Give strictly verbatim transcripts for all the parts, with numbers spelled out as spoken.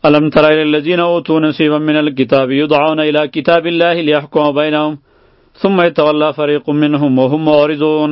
الم تر الی الذین اوتوا نصیبا من الكتاب یدعون الی کتاب الله لیحکم بینهم ثم یتولی فریق منهم وهم معرضون.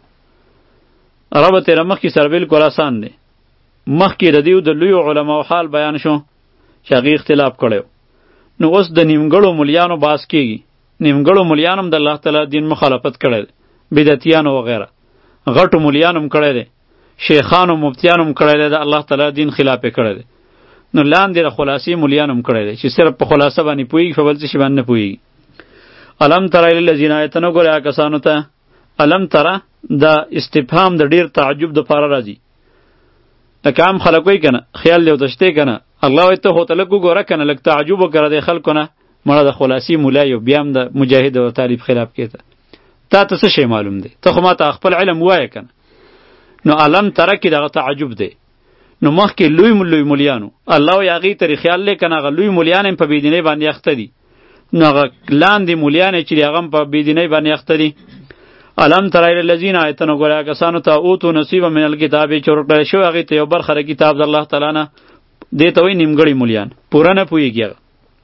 رب تیرا مخی سر بالکل آسان دی. مخی د دیو د لوی علماء حال بیان شو چې هغې اختلاف کړی. نو اوس د نیمګړو ملیانو باس کیږي. نیمګړو ملیانو د الله تعالی دین مخالفت کړی دی، بدعتیانو وغیره. غټو ملیانو هم کړی دی، شیخانو مفتیانو هم کړی دی، د الله تعالی دین خلاف یې کړی دی. نو لاندې د خلاصې ملیانو هم کړی دی چې صرف په خلاصه باندې پوهېږي، په بل څه شي باندې نه پوهېږي. الم تره الی الذین آیته نه ګورې هغه کسانو ته. الم تره دا استفهام د ډیر تعجب دپاره راځي. لکه عام خلک وایي که نه، خیال دی ورته شتی که نه، الله وایي ته خو ته لږ وګوره که نه، لږ تعجب وکړه د خلکو نه، مړه د خلاصي ملا یو بیا هم د مجاهد او طالب خلاف کېته. تا ته څه شی معلوم دی؟ ته خو ما ته خپل علم ووایه که نه. نو الم تره کې دغه تعجب دی. نو مخکې لوی لوی ملیانو الله وایي هغې ترې خیال دی که نه، هغه لوی ملیان هم په بېدینۍ باندې اخته دي. نو هغه لاندې ملیان چې دي هغه هم په بېدینۍ باندې اخته دي. الم تر الی الذین آیته نه ګورې هغه کسانو ته اوتو نصیبا من الکتاب چې ورکړل شوی هغې ته یو برخه د کتاب د الله تعالی نه. دې ته وایي نیمګړي ملیان، پوره نه پوهېږي هغه.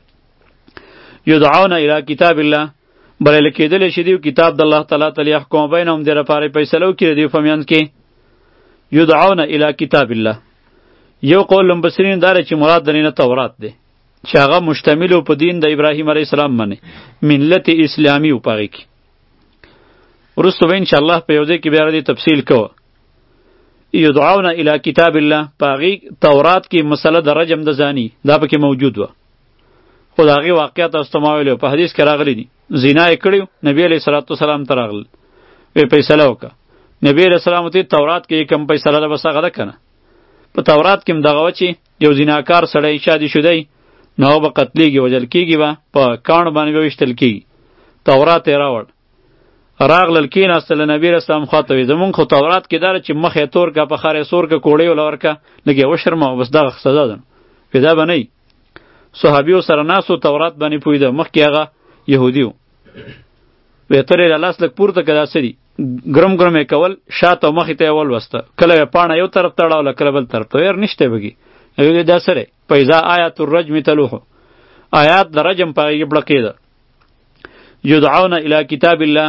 یدعون الی کتاب الله، بریالي کېدلی شي دیو کتاب د الله تعالی ته لیحکم بینهم، دې لپاره یې فیصله وکړي د دوی په منځ کې. یدعون الی کتاب الله، یو قول مفسرین دا دی چې مراد د نه تورات دی چې هغه مشتمل په دین د ابراهیم علیه السلام باندې، ملت اسلامی و په هغې کې. وروسته به انشاءالله په یو ځای کې بیا دې تفصیل کوه. یدعون الی کتاب الله، په هغې تورات کې مسله د رجم د زانی دا پکې موجود وه، خو د هغې واقعیت تاسو ته ما ویلی په حدیث کې راغلی دي. زنا یې کړی، نبي علیه صلات وسلام ته راغلل، ویې فیصله وکړه. نبي علیه السلام ورته تورات کې کوم فیصله ده بس هغه ده که نه. په تورات کې هم دغه وه چې یو زناکار سړی شادي شدی نو هغه به قتلیږي، وژل کېږي به، په کاڼو باندې به ویشتل کېږي. تورات یې راوړ، راغلل کېناستل، نبي علیه السلام خواته وی زمونږ خو تورات کې دا ده چې مخ یې تور که، په خر یې سور که، کوړۍ وله ورکه، لږ یې وشرموه، بس دغه سزا ده. وی دا به نه وي. صحابیو سره ناست و، تورات باندې پوهېده، مخکې هغه یهودي و. وی تر یې له لاس لږ پورته که دا څه دي، ګرم ګرم یې کول، شاته او مخې ته یې ولوسته، کله یې پاڼه یو طرف ته اړوله، کله بل طرف ته. ویر نشته بګي. هغې دا سره فاذا آیات الرجم تلوحو، آیات د رجم په هغې بړقېده. یدعون الی کتاب الله،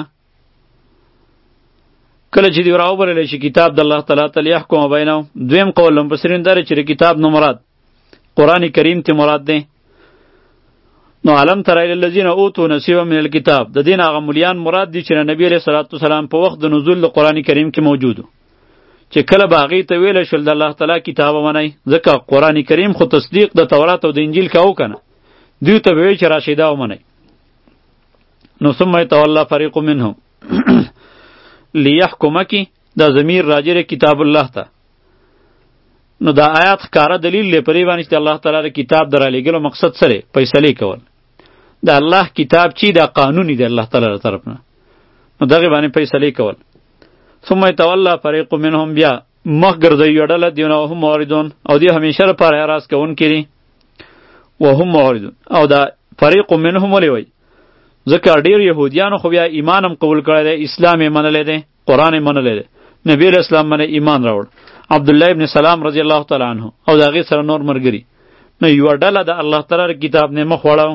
کله چې دوی راوبللی شي کتاب د الله تعالی ته لیحکم بینهم. دویم قول مفسرین دا دی چې کتاب نه مراد قرآن کریم ته مراد دی. نو علم تر الی الذین اوتوا نصیبا من الکتاب، د دین هغه ملیان مراد دي چې نبی علیه صلوات والسلام په وخت د نزول د قرآن کریم کې موجود و، چې کله به هغې ته ویلی شول د الله تعالی کتاب ومنئ، ځکه قرآن کریم خو تصدیق د تورات او د انجیل کوو که نه، دوی ته به ویل چې راشئ دا ومنئ. نو ثم یتولی فریق منهم لیحکم کی دا ضمیر راجع کتاب الله ته. نو دا آیات ښکاره دلیل دی په دې باندې چې الله تعالی د کتاب د رالیږلو مقصد څه دی؟ فیصلې کول. د الله کتاب چې دا قانوني دی الله تعالی له طرف نه، نو دغې باندې فیصلې کول. ثم یتولی فریق منهم، بیا مخ ګرځوي یوه ډله دیونه وهم معرضون، او دوی همیشه لپاره اعراض کوونکي دي. وهم معرضون، او دا فریق منهم ولې وایي؟ ځکه ډېر یهودیانو خو بیا ایمان هم قبول کړی دی، اسلام یې منلی دی، قرآن یې منلی دی، نبي علیه اسلام باندې ایمان راوړ، عبدالله ابن سلام رضی الله تعالی عنه او د هغې سره نور ملګري. نو یوه ډله د الله تعالی کتاب نه مخ واړو.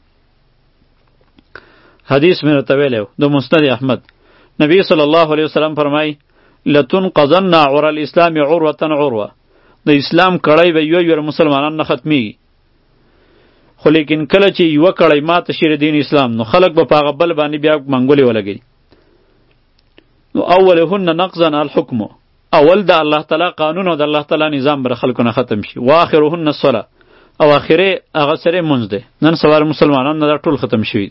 حدیث مې راته ویلی و د مسند احمد، نبی صلی الله علیه وسلم فرمایي لتنقضن عور الاسلام عروة عروة، د اسلام کړی به یو یو مسلمانان نه ختمیږي. خو لیکن کله چې یوه کړی ماته شي دین اسلام، نو خلک به په هغه بل باندې بیا منګولې ولګوي. نو اولهن نقضا الحکم، اول د الله تعالی قانون او د الله تعالی نظام بر خلکو نه ختم شي. واخرهن الصلاة، او اخره هغه سره مونځ دی. نن سوار مسلمانان نه ټول ختم شوي.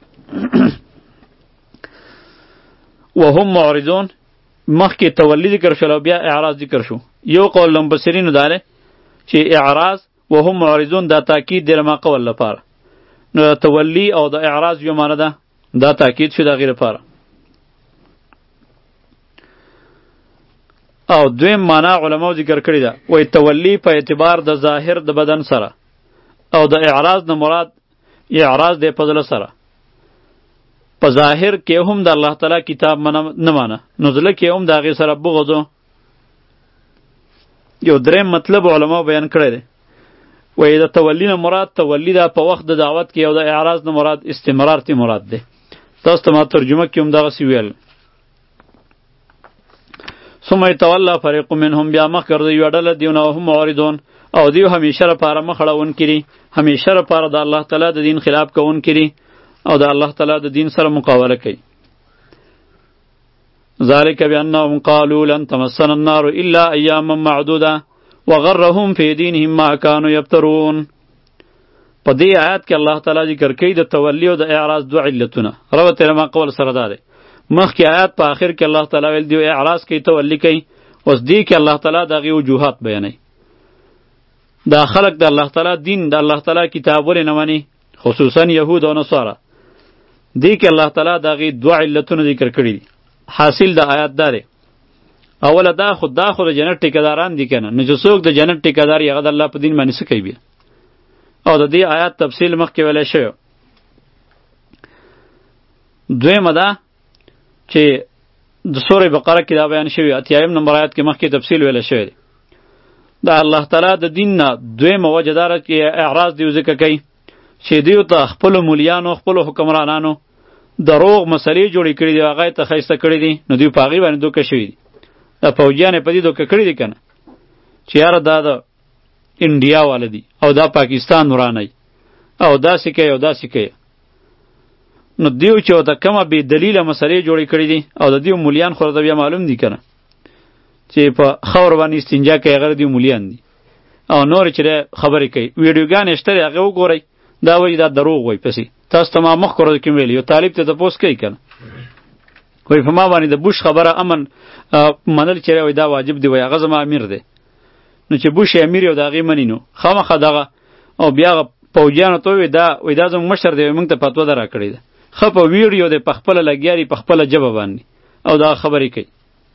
وهم معرضون، مخکې تولی ذکر شو او بیا اعراض ذکر شو. یو قول مفسرینو دا دی چې اعراض وهم معرضون دا تاکید دی لما قول لپاره. نو تولی او د اعراض یو معنی ده، دا تاکید شو د هغې لپاره. او دویم معنا علماو ذکر کړی ده، وایي تولی په اعتبار د ظاهر د بدن سره، او د اعراض نه مراد اعراض دی په زړه سره. په ظاهر کې هم د الله تعالی کتاب نه مانه، نو زړه کې هم د هغې سره بغض. یو دریم مطلب علماو بیان کړی دی، وای د تولی نه مراد تولی ده په وخت د دعوت کې، او د اعراض نه مراد استمرار تی مراد ده. تاسو ته ما ترجمه کې هم دغسې ویل. ثم یتولی فریق منهم، بیا مخ ګرځي یوه ډله دیونه وهم معرضون، او دیو همیشه لپاره مخ اړون کړي، همیشه لپاره د الله تعالی د دین خلاف کوون کړي او د الله تعالی د دین سره مقابله کوي. ذلك بأنهم قالوا لن تمسنا النار إلا أياما معدودة وغرهم في دينهم ما كانوا يفترون. په دې آیات کې الله تعالی ذکر کوي د تولی او د اعراض دوه علتونه. ربط لما قول سره ده. مخکې آیات په آخر کې الله تعالی ویل دی اعراض کوي، تولی کوي. اوس دې کې الله تعالی دغه وجوهات بیانوي. دا خلق د الله تعالی دین د الله تعالی کتاب ولې نه مني، خصوصا یهود او نصارا. دې کې الله تعالی دغه دوه علتونه ذکر کړي دي. حاصل د آیات داره اوله دا خود دا خود جنت ټیکداران دي کنه، نو چې څوک د جنت ټیکدار یغه د الله په دین باندې څه کوي بیا. او د دې آیات تفصیل مخکې ویلی شوی. دویمه ده چې د سورې بقره کې دا بیان شوی، اتیایم نمبر آیات کې مخکې تفصیل ویلی شوی دی. دا الله تعالی د دین نه دویمه وجه داره کې اعراض دیو ذکر کوي چې دیو ته خپلو مولیانو خپلو حکمرانانو دروغ مسلې جوړې کړي دي، هغه ته ښایسته کړي دي، نو دوی په هغې باندې دوکه شوي دي. دا پوجیان یې په دې دوکه کړي دي که نه چې یاره دا د انډیا واله دي او دا پاکستان ورانی او داسې کوي او داسې کوي. نو دیو چې ورته کومه بې دلیله مسلې جوړې کړي دي او د دیو مولیان خو ورته بیا معلوم دي که نه چې په خور باندې استنجا کوي، هغه د دیو مولیان دي او نورې چې خبرې کوي. ویډیوګانې شته دي، هغې وګورئ، دا وایي دا دروغ وایي. پسې تاسو ته ما مخکې ورځو کې ویلي، یو طالب ته تپوس کوي که نه، وایي په ما باندې د بوش خبره امن منل چې وایي دا واجب دی، وایي هغه زما امیر دی. نو چې بوش یې امیر یو د هغې مني، نو خامخا دغه او بیا هغه پوجیانو ته وایي دا وایي دا زموږ مشر دی، موږ ته فتوا ده راکړې ده. ښه په ویډیو دی، په خپله لګیا دي، په خپله ژبه باندې او دا خبرې کوي.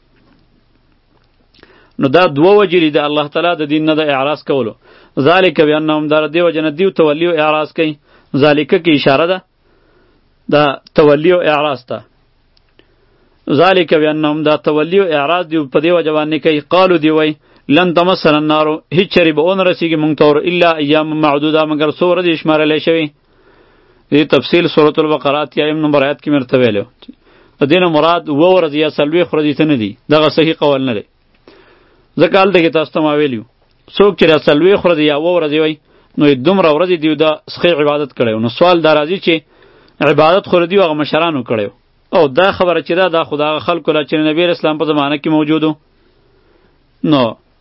نو دا دوه وجې دي د الله تعالی د دین نه د اعراض کولو. ذالک بانهم، دا دې وجه نه دیو تولی او اعراض کوي. ذالکه کې اشاره ده دا تولی او اعراض ته. ذالک بانهم، دا تولی او اعراض دی په دې وجه باندې کوي. قالو دی وای لن تمسنا النار، هیڅ چری به اون رسیږي مونږ ته الا ایام معدوده، مگر څو ورځې شمارلی شوي. دې تفصیل سورة البقره اتیایم نمبر آیات کې مې درته ویلی. د دې نه مراد اووه ورځې یا څلوېښت ورځې ته نه دي، دغه صحیح قول نه دی. ځکه هلته کې تاسو ته ما ویلي وو څوک چې را څلوېښت ورځې یا اووه ورځې وایي نو دومره ورځې دیو دا سخی عبادت کړی. نو سوال دا راځي چې عبادت خو دیو هغه مشرانو کړی او دا خبره چې دا دا خو د هغه خلکو له چې نبی اسلام په زمانه کې موجود و. نو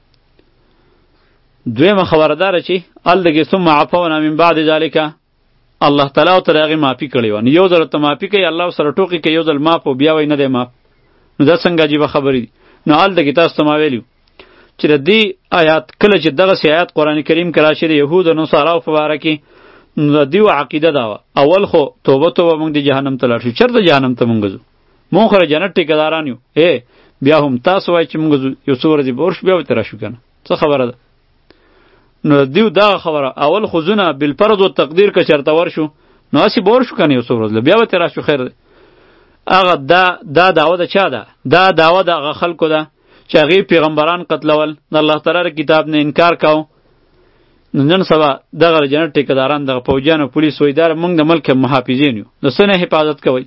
دویمه خبره داره چې هلته ثم عفونا من بعد ذلک، الله تعالی ورته د هغې معافي کړې وه. نو یو ځل ورته معافي کوي، الله سره ټوکې کوي، یو ځل معاف او بیا وایي نه دی معاف. نو دا څنګه عجیبه خبرې دي. نو هلته کې تاسو ته ما ویلي چې د دې آیات کله چې دغسې آیات قرآن کریم کې راشي د یهود او نصاراو په باره کې، نو د دیو عقیده دا وه اول خو توبه توبه موږ د جهنم ته لاړ شو. چېرته جهنم ته موږ ځو؟ موږ خو د جنت ټیکهداران یو. ای بیا هم تاسو وایئ چې موږ ځو یو څو ورځې به ورشو بیا ورته راشو که نه، څه خبره ده؟ نو د دیو دغه خبره اول خو ځونه بالفرض و تقدیر که چېرته ورشو نو هسې به ورشو که نه یو څو ورځې بیا ورته راشو خیر دی. هغه دا دا دعوه د چا ده؟ دا دعوه د هغه خلکو ده چې هغې پیغمبران قتلول، د الله تعالی د کتاب نه انکار کو. نو نن سبا دغه جنت ټیکهداران دغه پوجیان او پولیس وایي دا موږ د ملک محافظین یو، د څه نه حفاظت کوئ.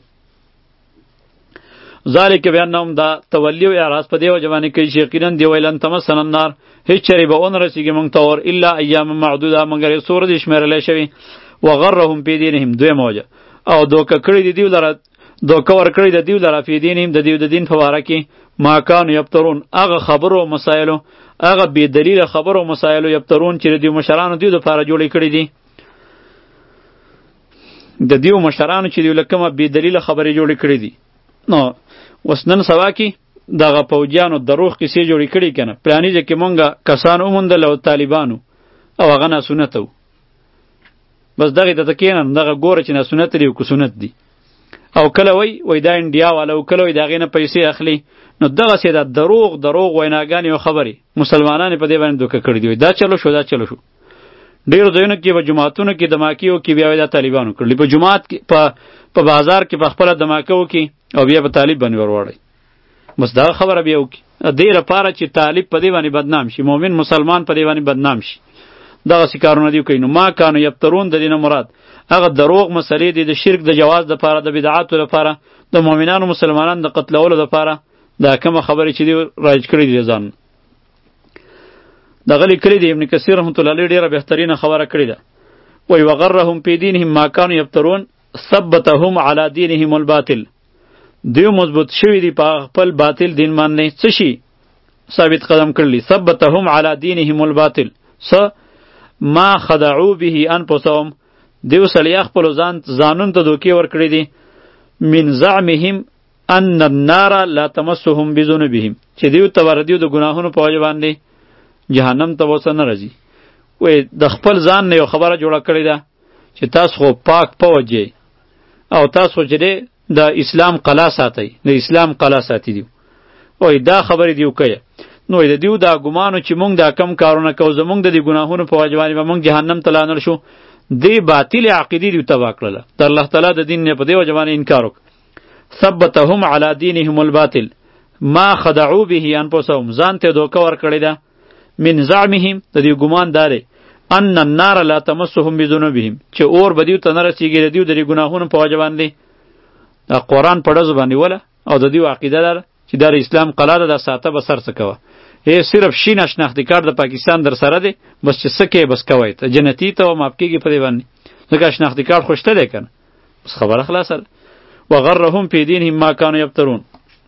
ذالک بانهم، دا تولی او اعراض په دې وجه باندې کوي چې یقینا دی ویل لن تمسنا النار، هیڅ چرې به ون رسیږي موږ ته اور الا ایام معدوده، مګر یو څو ورځې شمېرلی شوي. وغرهم فی دینهم، دویمه وجه او دوکه کړي دي دیو لره دوکه ورکړي د دیو لره فی دینهم، د دیو د دین په باره کې ما کانو یفترون، هغه خبرو او مسایلو، هغه بې دلیله خبرو او مسایلو یفترون چې د دیو مشرانو دیو دپاره جوړې کړي دي. د دیو مشرانو چې دیو له کومه بې دلیله خبرې جوړې کړي دي. نو اوس نن سبا کې دغه پوجیانو دروغ کیسې جوړې کړي که نه، پلاني ځای کې مونږه کسان وموندل او طالبانو او هغه ناسنته و. بس دغې ته ته کښېنه دغه ګوره چې ناسنت دی او که سنت دی. او کله وای وای دا انډیا والا او کله وای د هغې نه پیسې اخلي. نو دغسې دا دروغ دروغ ویناګانې او خبرې مسلمانان یې په دې باندې دوکه کړي دي. دا چلو شو دا چلو شو. ډېرو ځایونو کې به جوماتونو کې دماکې وکړي بیا وایي دا طالبانو کړلي، په جومات کې په په بازار کې په خپله دماکه وکړي او بیا په طالب باندې ورواړئ. بس دغه خبره بیا وکړي دې لپاره چې طالب په دې باندې بدنام شي، مؤمن مسلمان په دې باندې بدنام شي. دغسې کارونه دي کوي. نو ما کانو یفترون د دې نه مراد هغه دروغ مسلې دي د شرک د جواز دپاره، د بدعاتو لپاره، د مؤمنانو مسلمانانو د قتلولو دپاره. دا کومه خبرې چې دي رایج کړي دي ځان دغه لیکلي دي. ابن کثیر رحمة الله علیه ډېره بهترینه خبره کړې ده. وایي وغرهم فی دینهم ما کانوا یفترون ثبتهم علی دینهم الباطل. دیو مضبوط شوي دي په خپل باطل دین باندې. څه شي ثابت قدم کړلی؟ ثبتهم علی دینهم الباطل. څه ما خدعوا به انفسهم. دیو سړیا خپلو ځان ځانونو ته دوکې ورکړې دي. من زعمهم ان النار لا تمسهم بذنوبهم. چې دیو ته ور دیو د ګناهونو په وجه باندې جهنم ته وسه نه راځي. وای د خپل ځان نه یو خبره جوړه کړې ده چې تاسو خو پاک پوجئ او تاسو چې د اسلام قلا ساتئ، د اسلام قلا ساتي دیو. وای دا خبرې دیو کوي. نو د دیو دا ګمانو چې مونږ دا کم کارونه کوو زمونږ د دې ګناهونو په وجه باندې به مونږ جهنم ته لاړ شو. دې باطل عقیدې دیو تباه کړله. د الله تعالی د دین نه په دې وجه باندې انکار وکړ. ثبتهم علی دینهم الباطل ما خدعوا به انفسهم. ځان ته دوکه ورکړې ده. من زعمهم د دې ګمان داره ان النار لا تمسهم بذنوبهم چې اور به دیو ته نه رسیږي د دیو د ګناهونو په وجه باندې. دا قرآن په ډزو باندې وله او د دیو عقیده ده چې دا اسلام قلا ده، دا ساته به سر څه کوه. ای صرف شین شناختی کارت د پاکستان در سره دی، بس چې څه کې بس کوی ته جنتی ته ماپ کېږي په دې باندې. ځکه شناختی کارت خو شته دی که نه، بس خبره خلاصه ده. وغرهم فی دینهم ما کانوا یفترون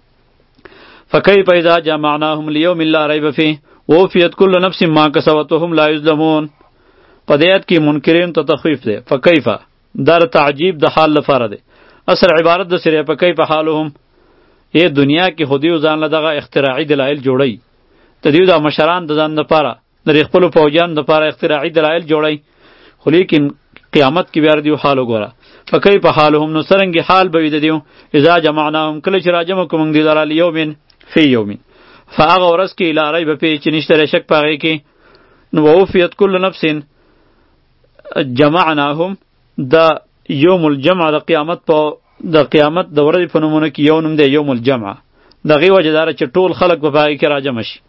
فکیف اذا جمعناهم لیوم لا ریب فیه ووفیت کل نفس ما کسبت وهم لا یظلمون. په دې آیت کې منکرین ته تخویف دی. فکیف دا تعجیب د حال لپاره دی. اصل عبارت د سره فکیف حالهم. ای دنیا کې خودیو ځان له دغه اختراعي دلایل جوړی. ته دیو دا مشران د ځان لپاره د خپلو فوجیانو لپاره اختراعي دلایل جوړی، خو لیکن قیامت کې بیا دیو حال وګوره. فکیف حالهم. نو څرنګه حال به وي د دیو اذا جمعناهم کله چې راجمع کوم موږ دوی لره لیومن فی یومین فهغه ورځ کې لا ریب فیه چې نشته شک په هغې کې. نو ووفیت کل نفس جمعناهم د یوم الجمع د قیامت په د قیامت د ورځې په نومونه کې یو نوم دی یوم الجمع. د هغې وجه داره چې ټول خلک به په هغې کې راجمع شي.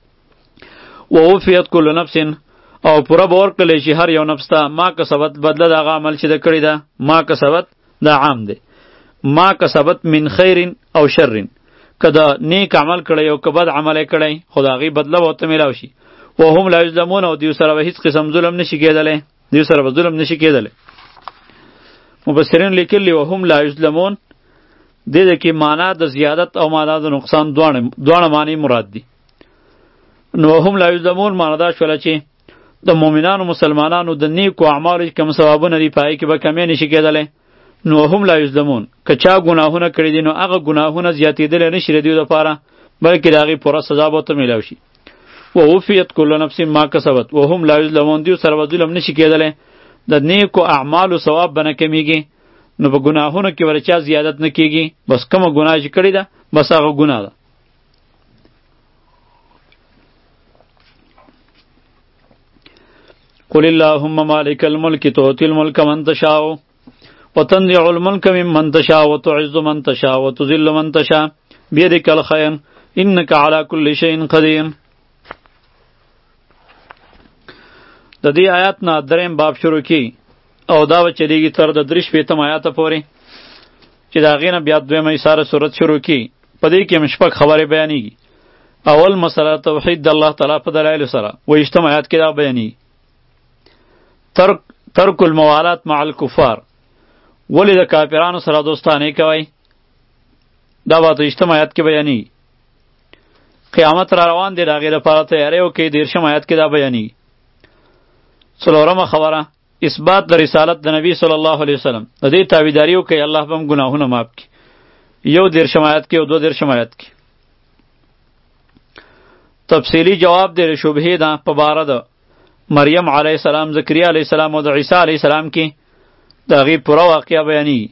ووفیت کل نفس او پوره به ورکړلی شي هر یو نفس ته ما کسبت بدله د هغه عمل چې ده کړی ده. ما کسبت دا عام دی. ما کسبت من خیر او شر، که د نیک عمل کړی او که بد عمل کړی خو د هغې بدله به ورته میلاو شي. وهم لا یظلمون او دیو سره به هیڅ قسم ظلم نشي کېدلی. دیو سره به ظلم نشي کېدلی. مفسرین لیکلي وهم لا یظلمون دې ده کې معنا د زیادت او معنا د نقصان دواړه دواړه معنی مراد دي. نو وهم لا یظلمون معنا دا شوله چې د مؤمنانو مسلمانانو د نیکو اعمالو کوم ثوابونه دي په هغې کې به کمی نشي کېدلی. نو هم لا یظلمون که چا ګناهونه کړي دي نو هغه ګناهونه زیاتېدلی نشي د دوی دپاره، بلکې د هغې پوره سزا به ورته میلاو شي. ووفیت کل نفس ما کسبت وهم لا یظلمون. دیو سره به ظلم نشي کېدلی، د نیکو اعمالو ثواب به نه کمیږي. نو په ګناهونو کې ورچا زیادت نه کېږي، بس کومه ګناه چې کړې ده بس هغه ګناه ده. قل اللهم مالک الملک تؤتی الملک من تشاء وتنزع الملك ممن تشاء وتعز من تشاء وتذل من تشاء بيدك الخير انك على كل شيء قدير. د دې آیات نه دریم باب شروع کی او دا و چلیږي تر د درې شپېتم آیات پورې چې د هغې نه بیا دویمه ایساره صورت شروع کی. په دې کې مشفق خبرې بیانېږي. اول مسله توحید د الله تعالی په دلایلو سره ویشتم آیات کې دا بیانېږي. ترک ترک الموالات مع الکفار، ولی د کافرانو سره دوستانه کوي، دا به ویشتم آیات کې بیانېږي. قیامت را روان دی د هغې لپاره تیاری وکړئ، دېرشم آیات کې دا بیانېږي. څلورمه خبره اثبات د رسالت د نبی صلی الله علیه وسلم، د دې تابعداري وکړئ الله به هم ګناهونه معاف کړي، یو دېرشم آیات کې او دوه دېرشم آیات کې. تفصیلی جواب دی د شبهې ده په باره د مریم علیه السلام، زکریا علیه السلام او د عیسی علیه السلام کې د هغې پوره واقعه بیانېږي.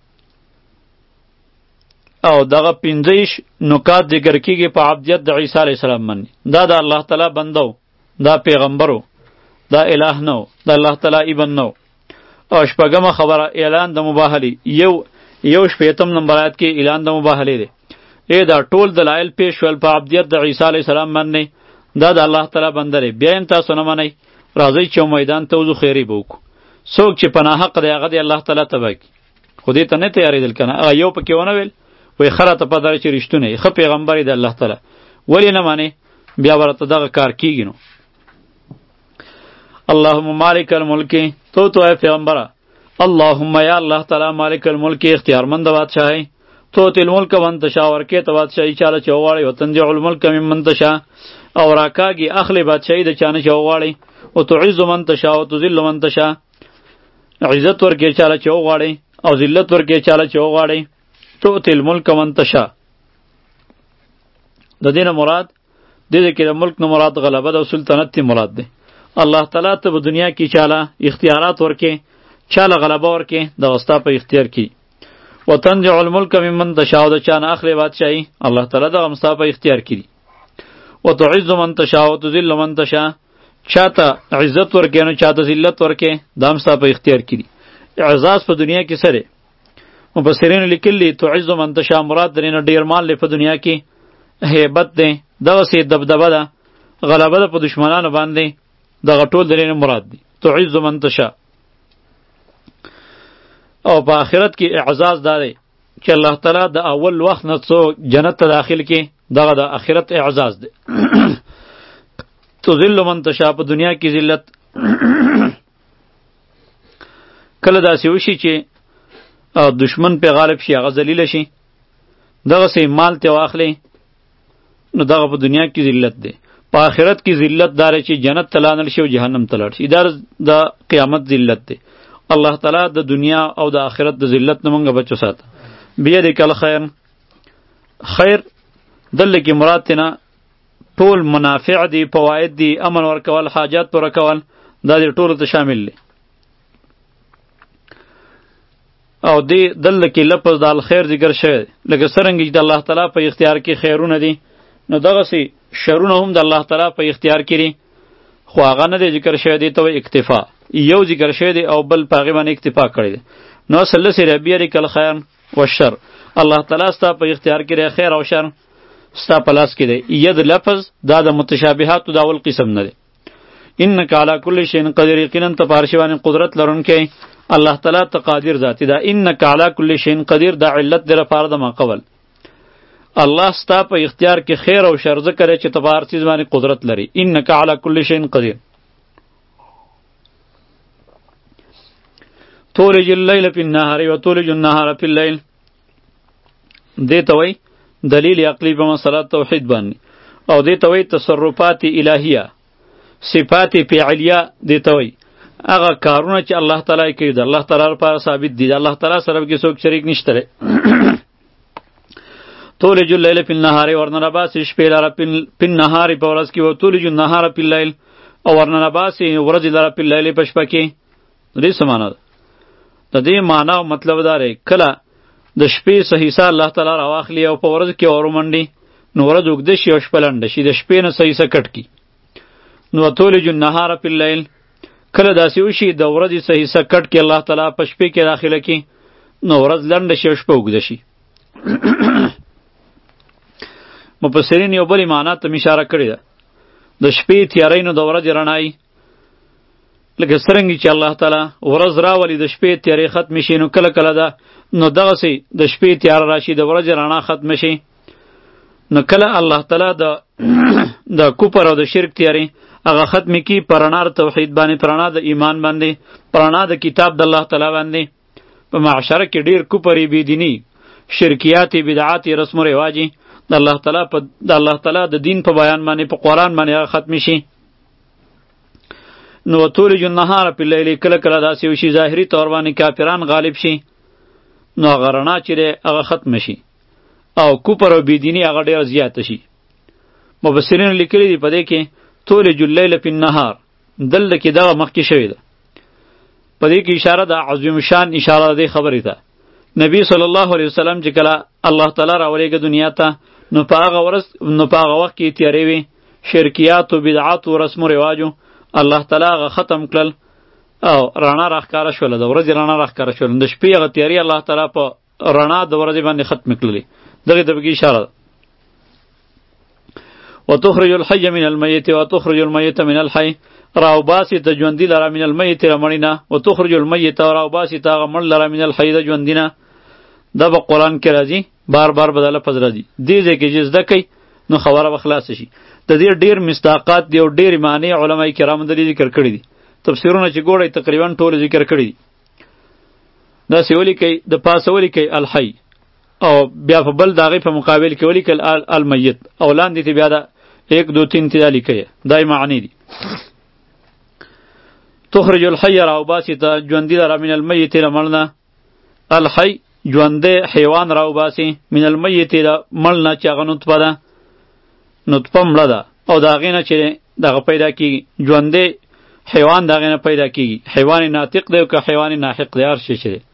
او دغه پنځه نکات ذکر کېږي په عبدیت د عیسی علیه السلام باندې. دا د الله تعالی بنده و، دا پیغمبر و، دا الہ نو، دا الله تعالی ابن نو. او شپږمه خبره اعلان د مباهلې، یو یو شپېتم نمبر آیات کې اعلان د مباهلې دی. ای دا ټول دلایل پیش شول په عبدیت د عیسی علیه السلام باندې، دا د الله تعالی بنده دی، بیا هم تاسو نه منئ. راځئ چې میدان ته وځو خیرې به وکړو. څوک چې په ناحق دی هغه دی الله تعالی تباه کړي. خو دې ته نه تیارېدل که نه. هغه یو پکې ونه ویل وایي ښه راته پته ده چې رښتونه یې ښه پیغمبر یې د الله تعالی. ولې نه منې؟ بیا به راته دغه کار کېږي. نو اللهم مالک الملک، تو تو اے پیغمبره اللهم یا الله تعالی مالک الملک اختیارمند بادشاہی، تو تل ملک من تشاء ورکې ته بادشاہی چاله چې وغواړي، وتنزع الملک ممن تشاء او راکاږي اخلي بادشاہی د چانه چې وغواړي، وتعز من تشاء وتذل من تشاء عزت ورکې چاله چې وغواړي او ذلت ورکې چاله چې وغواړي. تو تل ملک من تشاء د دې نه مراد د دې کې د ملک نه مراد غلبه او سلطنت تی مراد دی. الله تعالی ته په دنیا کې چاله اختیارات ورکې، چاله غلبه ورکې د واسطه په اختیار کې. وتنزع الملک ممن تشاء د چانه اخلي بادشاہي الله تعالی د غمستا په اختیار کې. وتعز من تشاء وتذل من تشاء چاته عزت ورکې نو چاته ذلت ورکې د غمستا په اختیار کې. اعزاز په دنیا کې سره مفسرین لیکلي تعز من تشاء مراد درنه ډیر مال په دنیا کې هیبت ده، دغه سي دبدبه ده، غلبه ده په دشمنانو باندې، دغه ټول درنه مراد دي. تعز من تشاء. او په آخرت کې اعزاز داره چې الله تعالی د اول وخت نه څو جنت ته داخل کې، دغه د آخرت اعزاز دی. تذل من تشاء په دنیا کې ذلت کله داسې وشي چې دشمن په غالب شي هغه ذلیل شي، دغه سي مال ته واخلي نو دغه په دنیا کې ذلت دی. په آخرت کې ذلت داره چې جنت ته لاړ شي او جهنم ته لاړ شي، دا د قیامت ذلت دی. الله تعالی د دنیا او د آخرت د ذلت نه مونږ بچو ساته. بیدک الخیر، خیر دلته کې مراد تینا ټول منافع دی، فواید دی، امن ورکول، حاجات پوره کول، دا دې ټولو ته شامل دی. او دی دلته کې لفظ د الخیر ذکر شوی لکه څرنګه چې د الله تعالی په اختیار کې خیرونه دي، نو دغسې شرونه هم د الله تعالی په اختیار کې دي، خو هغه نه دی ذکر شوی، دی ته وایي اکتفا. یو ذکر شوی دی او بل په هغې باندې اکتفا کړی دی. نو اصل داسې دی بیدک الخیر والشر، الله تعالی ستا په اختیار کې دی، خیر او شر ستا په لاس کې دی. ید لفظ دا د متشابهاتو د اول قسم نه دی. انک علی کل شیء قدیر، یقینا ته په هر شي باندې قدرت لرونکی الله تعالی ته قادر ذاتی ده. انک علی کل شیء قدیر دا علت دی لپاره د ما قبل. الله ستا په اختیار کې خیر او شر ذکر چې ته په هر چیز باندې قدرت لري. انک علی کل شیء قدیر. تولج اللیل فی النهار و تولج النهار فی اللیل، دې ته وایي دلیل عقلی په مسله توحید باندې، او دې ته وایي تصرفات الهیه، صفات فعلیه دې ته وایي هغه کارونه چې الله تعالی کوي د الله تعالی لپاره ثابت دي، د الله تعالی سره کې څوک شریک نشته. تولج اللیل فی النهار، ورنه باسي شپې لاره فی النهار په ورځ کې، و تولج النهار فی اللیل، او ورنه باسي ورځ لاره فی اللیل په شپه کې. دې څه معنا ده؟ د دې معنا او مطلب دا دی کله د شپې څه حصه الله تعالی راواخلي او په ورځ کې ورومنډي، نو ورځ اوږده شي او شپه لنډه شي، د شپې نه څه حصه کټ کړي. نو تولج النهار فی اللیل، کله داسې وشي د ورځې څه حصه کټ کړي الله تعالی په شپې کې داخله کړي، نو ورځ لنډه شي او شپه اوږده شي. مفسرین یو بلې معنا ته اشاره کړې ده، د شپې تیارۍ نو د ورځې رڼایي، لکه څرنګه چې الله تعالی ورځ راولي د شپې تیارې ختم شي، نو کله کله ده نو دغسې د شپې تیاره راشي د ورځې رڼا ختم شي. نو کله الله تعالی د د کفر او د شرک تیارې هغه ختم کی په رڼا د توحید باندې، په رڼا د ایمان باندې، په رڼا د کتاب د الله تعالی باندې. په معاشره کې ډیر کفر بېدیني، شرکیات، بدعات، رسم و رواجي د الله تعالی په د الله تعالی د دین په بیان باندې په قرآن باندې هغه ختم شي. نو تولج النهار فی اللیل، کله کله داسې وشي ظاهري طور باندې کافران غالب شي، نو هغه رڼا چې دی هغه ختم شي او کفر او بېدیني هغه ډېره زیاته شي. مفسرین لیکلي دي په دې کې تولج اللیل فی النهار، دلته کې دغه مخکې شوې ده، په دې کې اشاره ده، عظیم شان اشاره ده خبرې ته. نبی صلی الله علیه وسلم چې کله الله تعالی راولېږه دنیا ته، نو په هغه ورځ نو په هغه وخت کې تیارې وې، شرکیات او بدعات او رسم و رواجو الله تعالی هغه ختم کړل او رڼا راښکاره شوله، د ورځې رڼا راښکاره شوله، د شپې هغه تیارې الله تعالی په رڼا د ورځې باندې ختم کړلې. دغې ته پکې اشاره ده. وتخرج الحي من الميت وتخرج الميت من الحي راوباسی ته ژوندي لره من المیت له مړي نه وتخرج الميت راوباسی ته هغه مړ لره من الحي د ژوندي نه. دا به قرآن کې راځي بار بار به دا لفظ راځي. دې ځای کې چې زده کوئ نو خبره به خلاصه شي. د دې ډېر مصداقات دي او ډېرې معنی علما کرامو د دې ذکر کړي دي. تفسیرونه چې ګورئ تقریبا ټول ذکر کړي دي. داسې ولیکئ د پاسه ولیکئ الحي او بیا په بل د هغې په مقابل کې ولیکل المیت او لاندې ته بیا دا ایک دو تین ته دا لیکئ. دا یې معنی دي. تخرج الحي راوباسي ته ژوندي لره من المیت له مړ نه. الحي ژوندی حیوان راوباسي من المیت له مړ نه چې هغه نطفه ده. نطفه مړه ده او د هغې نه چې دغه پیدا کېږي ژوندی حیوان د هغې نه پیدا کېږي. حیوان ناطق دی او که حیوان ناحق دی هر شی چې دی.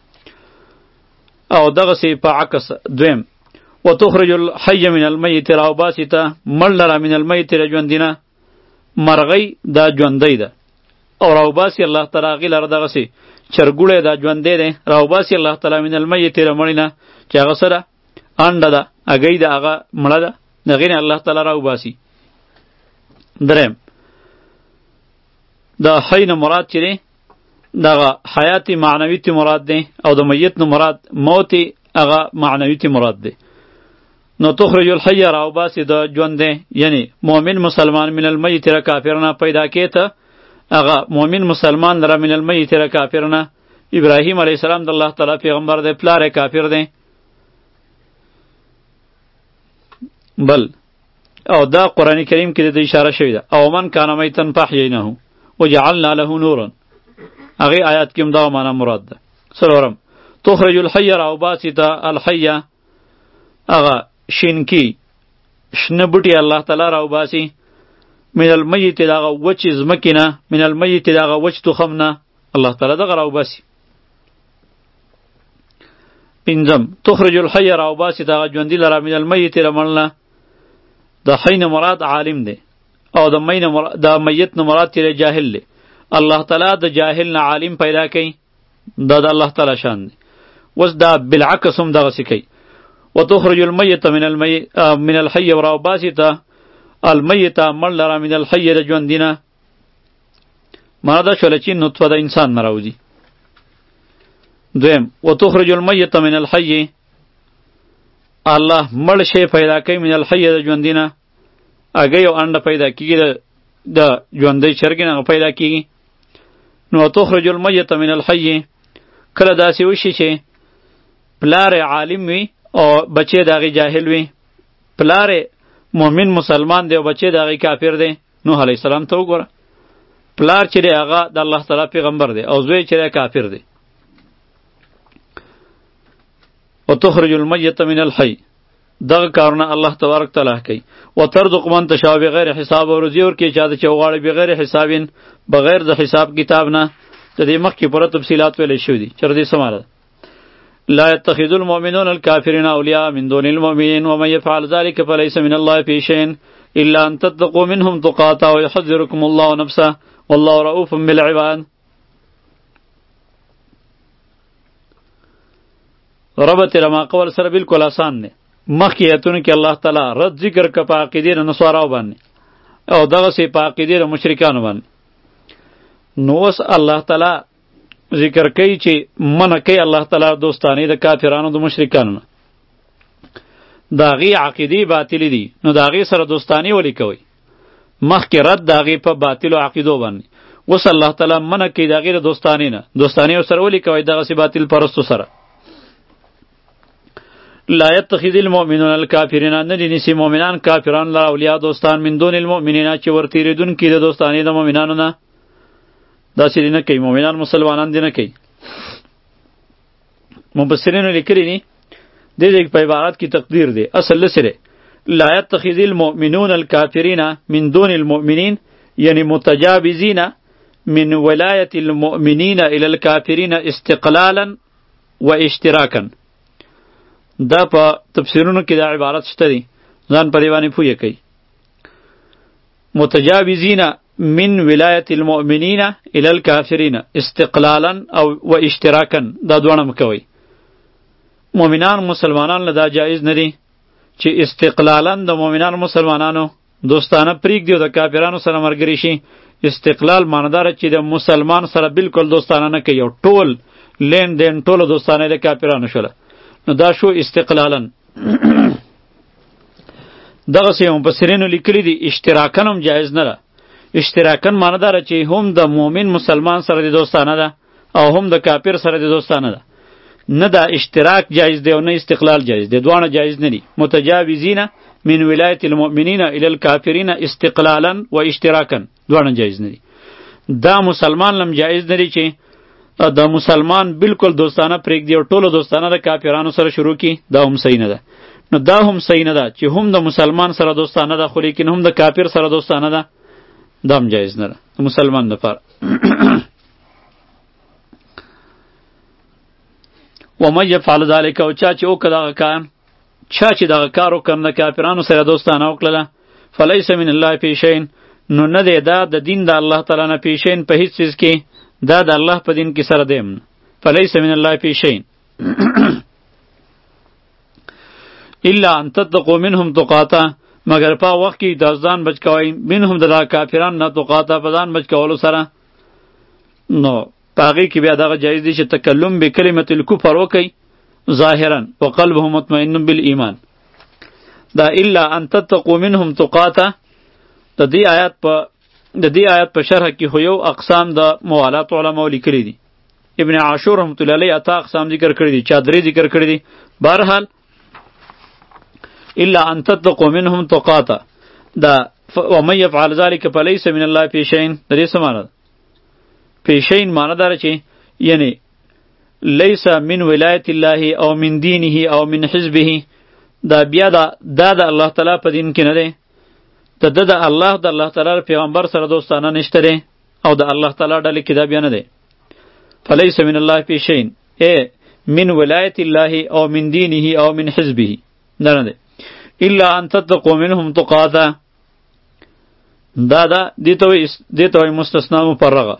او دغسې په عکس دویم وتخرج الحي من المیت راوباسي ته مړ لره من المیت له ژوندي نه. مرغۍ دا ژوندی ده او راوباسي الله تعالی هغې لره دغسې چرګوړی دا ژوندی دی. راوباسي الله تعالی من المیت له مړي نه چې هغه څه ده انډه ده هګۍ ده هغه مړه ده د هغې نه الله تعالی راوباسي. دریم د حی نه مراد چې دی دغه حیات معنوي تی مراد دی او د میت نه مراد موت هغه معنوي تی مراد دی. نو تخرج الحی راوباسي د ژوندی یعنی مؤمن مسلمان من المیت را کافر نه پیدا کې ته هغه مؤمن مسلمان لره من المیت را کافر نه. ابراهیم علیه السلام د الله تعالی پیغمبر دی پلار یې کافر دی. بل او دا قرآن کریم کې د اشاره شوې ده او من کان میتن فاحییناه وجعلنا له نورا. هغې آیات کې هم دا معنا مراد ده. څلورم تخرج الحی راوباسي ته الحی هغه شینکي شنه بوټي الله تعالی راوباسي من المیت د هغه وچې ځمکې نه من المیت د هغه وچ تخم نه الله تعالی دغه راوباسي. پنځم تخرج الحی راوباسي ته هغه ژوندي لره من المیت له مړ نه. د حی نه مراد عالم دی او د می نه مراد د میت نه مراد تیری جاهل دی. الله تعالی د جاهل نه عالم پیدا کوي دا د الله تعالی شان دی. اوس دا بالعکس هم دغسې کوي. وتخرج المیت من المی من الحی راوباسي ته المیت مړ لره من الحی د ژوندي نه. معنا دا شوله چې نطفه د انسان نه راوځي. دویم وتخرج المیت من الحی الله مړ شی پیدا کوي من الحی د ژوندي نه. هګۍ او انډه پیدا کېږي د ژوندۍ چرګې نه پیدا کېږي. نو تخرج المیت من الحی کله داسې وشي چې پلار عالم وي او بچی د هغې جاهل وي. پلار مؤمن مسلمان دی او بچی د هغې کافر دی. نوح علیه السلام ته وګوره پلار چې دی هغه د الله تعالی پیغمبر دی او زوی چې دی کافر دی. وتخرج المیت من الحی دغه کارونه الله تبارک تعالی کوي. وترزق من تشاء بغیر حساب او روزي ورکوي چاته چې وغواړي بغیر حسابین بغیر د حساب کتاب نه. د دې مخکې پوره تفصیلات ویلی شوي دي چې د دې څه معنی ده. لا يتخذ المؤمنون الكافرين أولياء من دون المؤمنين ومن يفعل ذلك فليس من الله في شيء إلا أن تتقوا منهم تقاتا ويحذركم الله نفسه والله رؤوف بالعباد. ربط رما قول سره بالکل آسان دی. مخکې ایتونو کې الله تعالی رد ذکر که په عقیدې د نصاراو باندې او دغسې په عقیدې د مشرکانو باندې. نو اوس الله تعالی ذکر کوي چې منع کوي الله تعالی دوستانې د کافرانو د مشرکانو نه. د هغې عقیدې باطلې دي نو د هغې سره دوستانې ولې کوئ؟ مخکې رد د هغې په باطلو عقیدو باندې. اوس الله تعالی منع کوي د هغې د دوستانې نه. دوستانې ورسره ولې کوئ دغسې باطل پرستو سره؟ لا يتخذ المؤمنون الكافرین ندی نیسی مؤمنان کافران لره اولیاء دوستان من دون المؤمنین چې ورتېرېدونکي د دوستانې د مؤمنانو نه. داسې دې نه کوي مؤمنان مسلمانان دې نه کوي. مفسرینو لیکلي دي دې ځای په عبارت کې تقدیر دی اصل لسره لا يتخذ المؤمنون الكافرین من دون المؤمنین یعنی متجاوزین من ولایة المؤمنین الى الكافرین استقلالا و اشتراکا. دا په تفسیرونو کې دا عبارت شته دی ځان په دې باندې پوهه کوي. متجاوزین من ولایة المؤمنین الى الكافرین استقلالا او و اشتراکا دا دواړه مکوئ. مؤمنان مسلمانان له دا جایز نه دي چې استقلالا د مؤمنان مسلمانانو دوستانه پریږدي او د کافرانو سره ملګری شي. استقلال مانداره چې د مسلمان سره بالکل دوستانه نه کوي او ټول لین دین ټوله دوستانه د کافرانو شوله، نو دا شو استقلالن. دغسې مفسرینو لیکلي دي اشتراکن هم جایز نه ده. اشتراکن مانداره چې هم د مؤمن مسلمان سره د دوستانه ده او هم د کافر سره د دوستانه ده. نه دا اشتراک جایز دی او نه استقلال جایز دی، دواړه جایز نه دي. متجاوزین من ولایت المؤمنین الی الکافرین استقلالا و اشتراکا، دواړه جایز نه دي. دا مسلمان لم جایز نه دي چې د مسلمان بالکل دوستانه پرېږدي او ټولو دوستانه د کافرانو سره شروع کی، دا هم صحیح نه ده. نو دا هم صحیح نه ده چې هم د مسلمان سره دوستانه ده خو لیکن هم د کافر سره دوستانه ده، دا هم جایز نه ده د مسلمان لپاره. ومن یفعل ذلک، او چا چې وکړه دغه کار، چا چې دغه کار وکړ د کافرانو سره دوستانه وکړله، فلیس من الله فی شیء، نو نه دی دا د دین د الله تعالی نه فی شیء په هیڅ چیز کې، دا د الله په دین کې سره دیم. فلیس من الله فی شیء الا ان تتقوا منهم تقاتا، مگر په وخت کې د ځان بچ کوئ منهم د کافرانو نه تقاتا، په ځان بچ کولو سره. نو پاغي کې بیا دغه جایز دی چې تکلم به کلمت الکفر وکي ظاهرا وقلبه مطمئن بالایمان. دا الا ان تتقوا منهم تقاتا د دې آیات په د دې آیات په شرح کې خو یو اقسام د موالات علماء لیکلي دي. ابن عاشور رحمت الله علیه اتا اقسام ذکر کړی دي، چا درې ذکر کړی دي. بهرحال الا ان تتقوا منهم تقاتا، دا ومن يفعل ذلك فليس من الله في شيء، د دې څه معنی ده؟ فی شیء معنی داره چې یعنی لیس من ولایت الله او من دینه او من حزبه، دا بیا دا دا د الله تعالی په دین کې نه دی، د د د الله د الله تعالی پیغمبر سره دوستانه نشته دی او د الله تعالی ډلې کې دا بیا نه دی. فلیس من الله فی شیء ای من ولایت الله او من دینه او من حزبه، دا نه دی. الا ان تتقوا منهم تقاتا، دا دا دې ته وایي مستثنا مفرغه.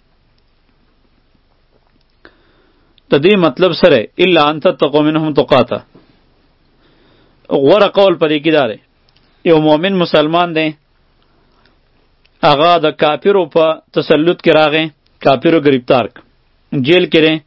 د دې مطلب سره الا ان تتقوا منهم تقاتا غوره قول پدې کې داره یو مؤمن مسلمان دی، هغه د کافرو په تسلط کې راغی، کافرو گرفتار جیل کې دی.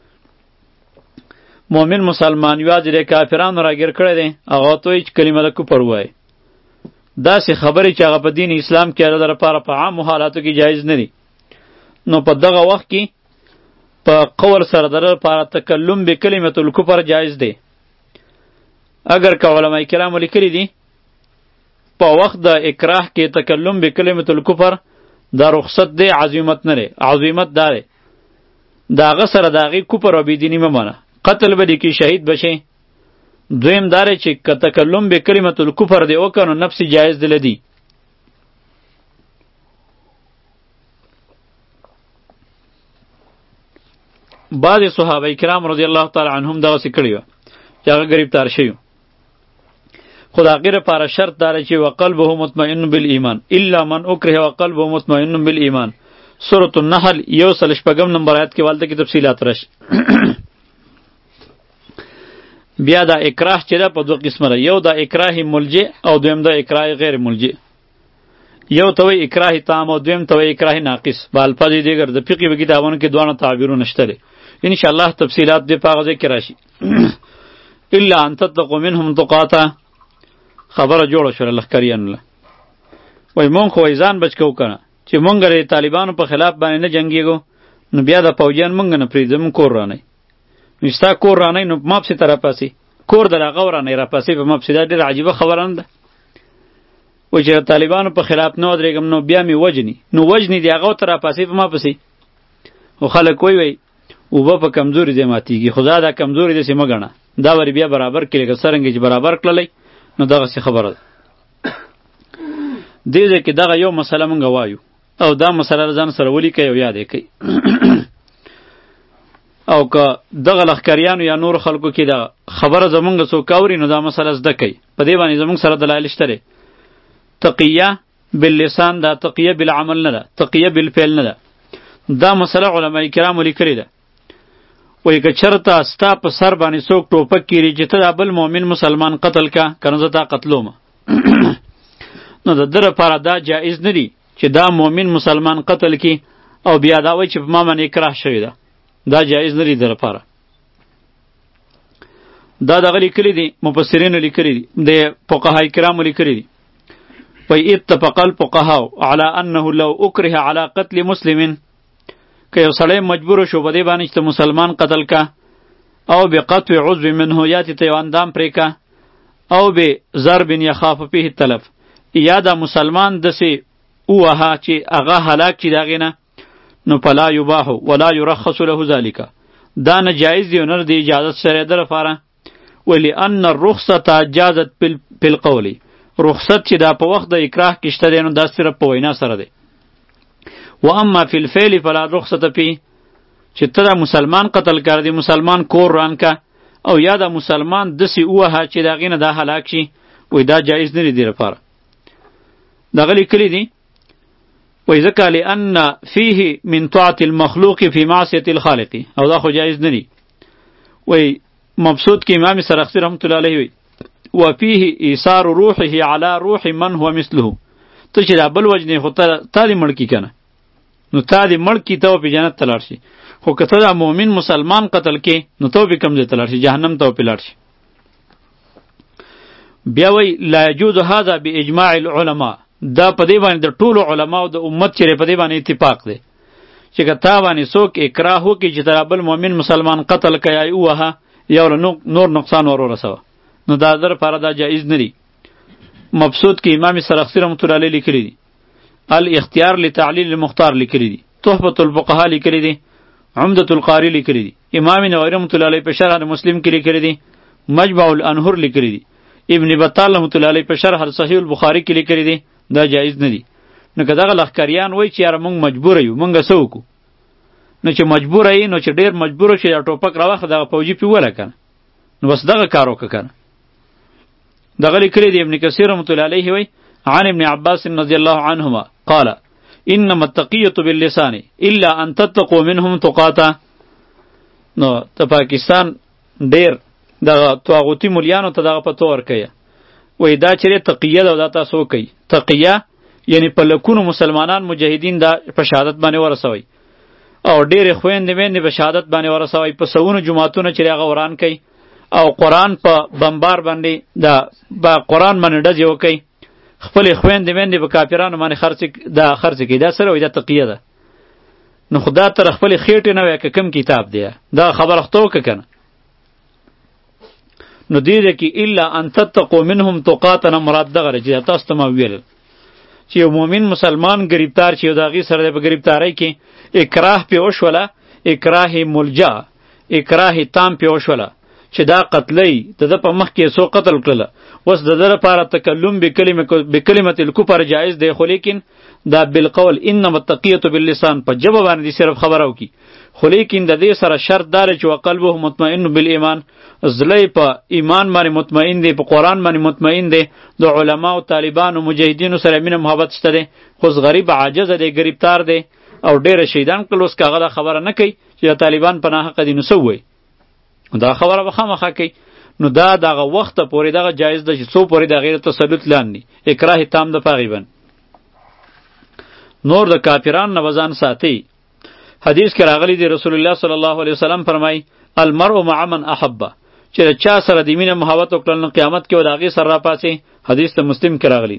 مؤمن مسلمان یوازې د کافرانو راګیر کړی دی، هغه ته هیڅ کلمه د کفر ووایي. داسې خبرې چې هغه په دین اسلام کې د لپاره په عامو حالاتو کې جایز نه دي. نو په دغه وخت کې په قول سره در لپاره تکلم به کلمت الکفر جایز دی. اگر که علماء کرام لیکلي دي په وخت د اکراه کې تکلم به کلمت الکفر دا رخصت دی، عظیمت نه دی. عظیمت دا دی د هغه سره د هغې کفر او بېدیني مه منه، قتل به دي کې شهید بشي. دویم دا دی چې که تکلم به کلمت الکفر دی وکړه نو نفس جایز دی لدی. بعض صحابه کرام رضی الله تعالی عنهم دغسې کړي وه چې هغه گرفتار شوي، خو د هغې لپاره شرط دا دی چې وقلبه مطمئن بالایمان الا من اکره وقلبه مطمئن بالایمان. سورة النحل یو سل شپږم نمبر آیت کې والته کې تفصیلات راشي. بیا دا اکراه چې ده په دوه قسمه ده، یو دا اکراه ملجئ او دویم دا اکراه غیر ملجئ. یو ته وایي اکراه تام او دویم ته وایي اکراه ناقص. په الفاظ دیگر د فقه په کتابونو کې دواړه تعبیرونه شته دي، انشاءالله تفصیلات دې په هغه ځای کې راشي. الا ان تتقوا منهم تقاتا خبره جوړه شوله لښکریانو له. وایي مونږ خو وایي ځان بچ کوو که نه چې مونږ د طالبانو په خلاف باندې نه جنګېږو، نو بیا د پوجیان مونږ نه پرېږدي، مونږ کور رانئ. نو ستا کور رانئ نو ما پسې ته راپاسې، کور د هغه ورانئ راپاسې په ما پسې. دا ډېره عجیبه خبره نه ده. وایي چې د طالبانو په خلاف نه ودرېږم نو بیا مې وجني، نو وجني دې هغه ورته راپاسې په ما پسې. خو خلک وایي وایي اوبه په کمزوري ځای ماتېږي، خو دا دا کمزوري داسې مه ګڼه، دا ورې بیا برابر کړي لکه څرنګه چې برابر کړلی، نو دغسې خبره ده. دې ځای کې دغه یو مسله مونږ وایو او دا مسله ځان سره ولیکئ او یاد یې کئ. او که دغه لښکریانو یا نور خلکو کې دا خبره زمونږ څوک اوري نو دا مسله زده کوي. په دې باندې زمونږ سره دلایل شته دی. تقیه باللسان دا تقیه بالعمل نه ده، تقیه بالفعل نه ده. دا مسله علماء کرامو لیکلې ده. وایي که چېرته ستا په سر باندې څوک ټوپک کیري چې ته دا بل مؤمن مسلمان قتل کا، که نه زه تا قتلومه، نو د ده لپاره دا جایز نه دی چې دا مؤمن مسلمان قتل کی او بیا دا وایي چې په ما باندې اکراه شوې ده. دا جایز نه دی د لپاره. دا دغه لیکلي دي مفسرینو لیکلي دي د فقهای کرامو لیکلي دي. وایي اتفق الفقهاء على انه لو اکره على قتل مسلم، که یو سړی مجبور شو په دې باندې چې مسلمان قتل کا او بقطع عضو منه یا ته یو اندام پرې کا او به ضرب یخاف فيه التلف، یا دا مسلمان دسې ووهه چې هغه هلاک چې د هغې نه، نو فلا یباح ولا یرخص له ذلک، دا نه جایز دی او نه د اجازت سره د لپاره. ولأن الرخصة جازت فی القول، رخصت چې دا په وخت د اکراه کې شته دی نو دا صرف په وینا سره دی. و اما فی الفعل فلا رخصة فيه، چې ته دا مسلمان قتل کړ دی، مسلمان کور ران کا او یا دا مسلمان دسی ووهه چې د هغې نه دا هلاک شي، وایي دا جایز نه دی دې لپاره. دغه لیکلي دي وایي ځکه لأن فیه من طاعة المخلوق فی معصیة الخالق، او دا خو جایز نه دی. وایي مبسوط کې امام سرخسی رحمت الله علیه وایي وفیه ایثار روحه علی روح من هو مثله، ته چې دا بل وجنې خو تا دې مړ کي که نه، نو تا دې مړ کي ته په جنت ته لاړ شي، خو که ته دا مؤمن مسلمان قتل کې نو ته په کوم ځای ته لاړ شي؟ جهنم ته په لاړ شي. بیا وایي لا یجوز هذا باجماع العلماء، دا په دې باندې د ټولو علماو د امت چې په دې باندې اتفاق دی چې که تا باندې څوک اکراه وکړي چې ته بل مؤمن مسلمان قتل کړه یا ووهه یا نور نقصان ور ورسوه، نو دا در لپاره دا جایز نه دی. مبسوط کې امام سرخسی رحمت الله علیه لیکلی دی، الاختیار لتعلیل المختار لیکلی دی، تحفة الفقهاء لیکلی دی، عمدة القاری لیکلی دی، امام نووي رحمت الله علیه په شرح مسلم کې لیکلی دی، مجمع الانهر لیکلی دی، ابن بطال رحمت الله علیه په شرح صحیح البخاری کې لیکلی دی. دا جایز نه دی. نو که دغه لښکریان وایي چې یاره موږ مجبوره یو، موږ څه وکړو؟ نو چې مجبوره یې نو چې ډېر مجبوره شي دا ټوپک راواخله دغه فوجي پې وله که نه، نو بس دغه کار وکړه که نه. دغه لیکلی دی ابن کثیر رحمت الله علیه وایي عن ابن عباس رضی الله عنهما قال انما التقیة باللسان الا ان تتقوا منهم تقاتا. نو ته پاکستان ډېر دغه طاغوتي ملیانو ته دغه پتو ورکوي، وایي دا چیرې تقیه ده او دا تاسو وکوئ. تقیه یعنی په لکونو مسلمانان مجاهدین دا په شهادت باندې ورسوئ او ډېرې خویندې میندې په شهادت باندې ورسوئ، په سوونو جوماتونه چې هغه وران کوي او قرآن په بمبار باندې دا با قرآن باندې ډزې وکوي، خپلې خویندې میندې په کافرانو باندې خرڅ دا خرڅ کوي، دا سره وایي دا تقیه ده. نو خدا تر خپلې خېټې نه وایه که کوم کتاب دی دا خبره خو ته وکړه که نه. نو دې ده کې الا ان تتقوا منهم تقاتا نه مراد دغه ده چې تاسو ته ما وویل چې یو مؤمن مسلمان گرفتار چې یو د هغې سره دی په گرفتارۍ کې اکراه پې وشوله، اکراه ملجا، اکراه تام پې وشوله چې دا قتلی د ده په مخ کې څو قتل کړله، اوس د ده لپاره تکلم بکلمة الکفر جایز دی، خو لیکن دا بالقول انما التقیة باللسان په ژبه باندې صرف خبره وکړي، خو لیکن د دې سره شرط دا دی چې وقلبه مطمئن بالایمان، زړه په ایمان باندې مطمئن دی، په قرآن باندې مطمئن دی، د علماو طالبانو مجاهدینو سره مینه محبت شته دی، خو غریب عاجز دی، گرفتار دی او ډېره شهیدان کړل، اوس که هغه دا خبره نه کوي چې د طالبان په ناحقه دي نو څه ووایي؟ دا خبره به خامخا کوي. نو دا دغه وخته پورې دغه جایز ده چې څو پورې د غیر تسلط لاندې اکراه تام د پاغي بن نور د کافرانو نه وزن ساتي. حدیث کې راغلی دی رسول الله صلی الله علیه وسلم فرمای المرء مع من احب، چې چا سره د مینه محبت وکړل نو قیامت کې د هغې سره راپاسي. حدیث ته مسلم کې راغلی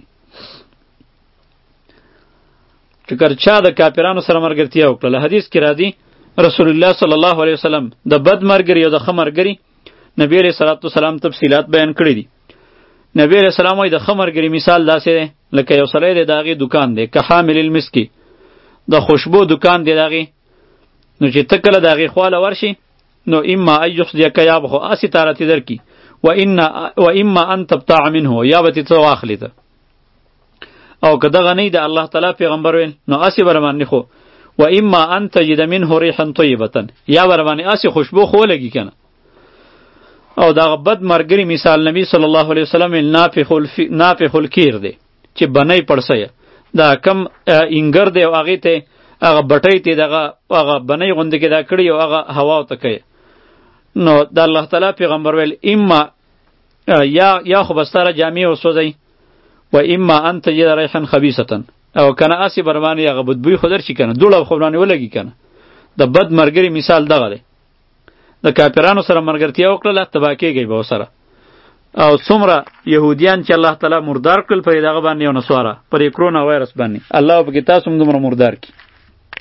چې که چا د کافرانو سره ملګرتیا وکړله، حدیث کې راځي رسول الله صلی الله علیه وسلم د بد مرګري او د ښه مرګري نبی علیه صلوات و سلام تفصیلات بیان کړي دي. نبی علیه السلام وایي د ښه مرګري مثال داسې دی لکه یو سړی دی د هغې دکان دی که حامل المسکي، د خوشبو دکان دی د هغې، نو چې ته کله د هغې خواله ورشي نو اما ان یحظیک یا به خو هسې تارتې درکړي و اما ان تبتاع منه یا به تې څه واخلې ته، او که دغه نه د الله تعالی پیغمبر ویل نو هسې به راباندې خو و اما ان تجد منه ریحا طیبة یا به راباندې هسې خوشبو خو ولګي که نه. او دغه بد مرګري مثال نبی صلی الله علیه وسلم نافخ الکیر دی چې بنی پړسیه دا کم انګر دی او هغې ته هغه بټۍ ته دغه هغه بنۍ غوندې کې دا کړي او هغه هوا ته کوي. نو د الله تعالی پیغمبر ویل اما یا یا خو به ستا جامې وسوځئ و اما ان تجد ریحا خبیثه او کنه اسی برمانی هغه بدبوی خو درشي کنه دوړه خو باندې ولګي کنه. د بد مرګري مثال دغه دی. د کافرانو سره مرګرتیا وکړله تبا کېږئ به ورسره. او څومره یهودیان چې الله تعالی مردار کړل په دغه باندې او نسواره پر کرونا وایرس باندې الله به کې تاسو هم دومره مردار کړي.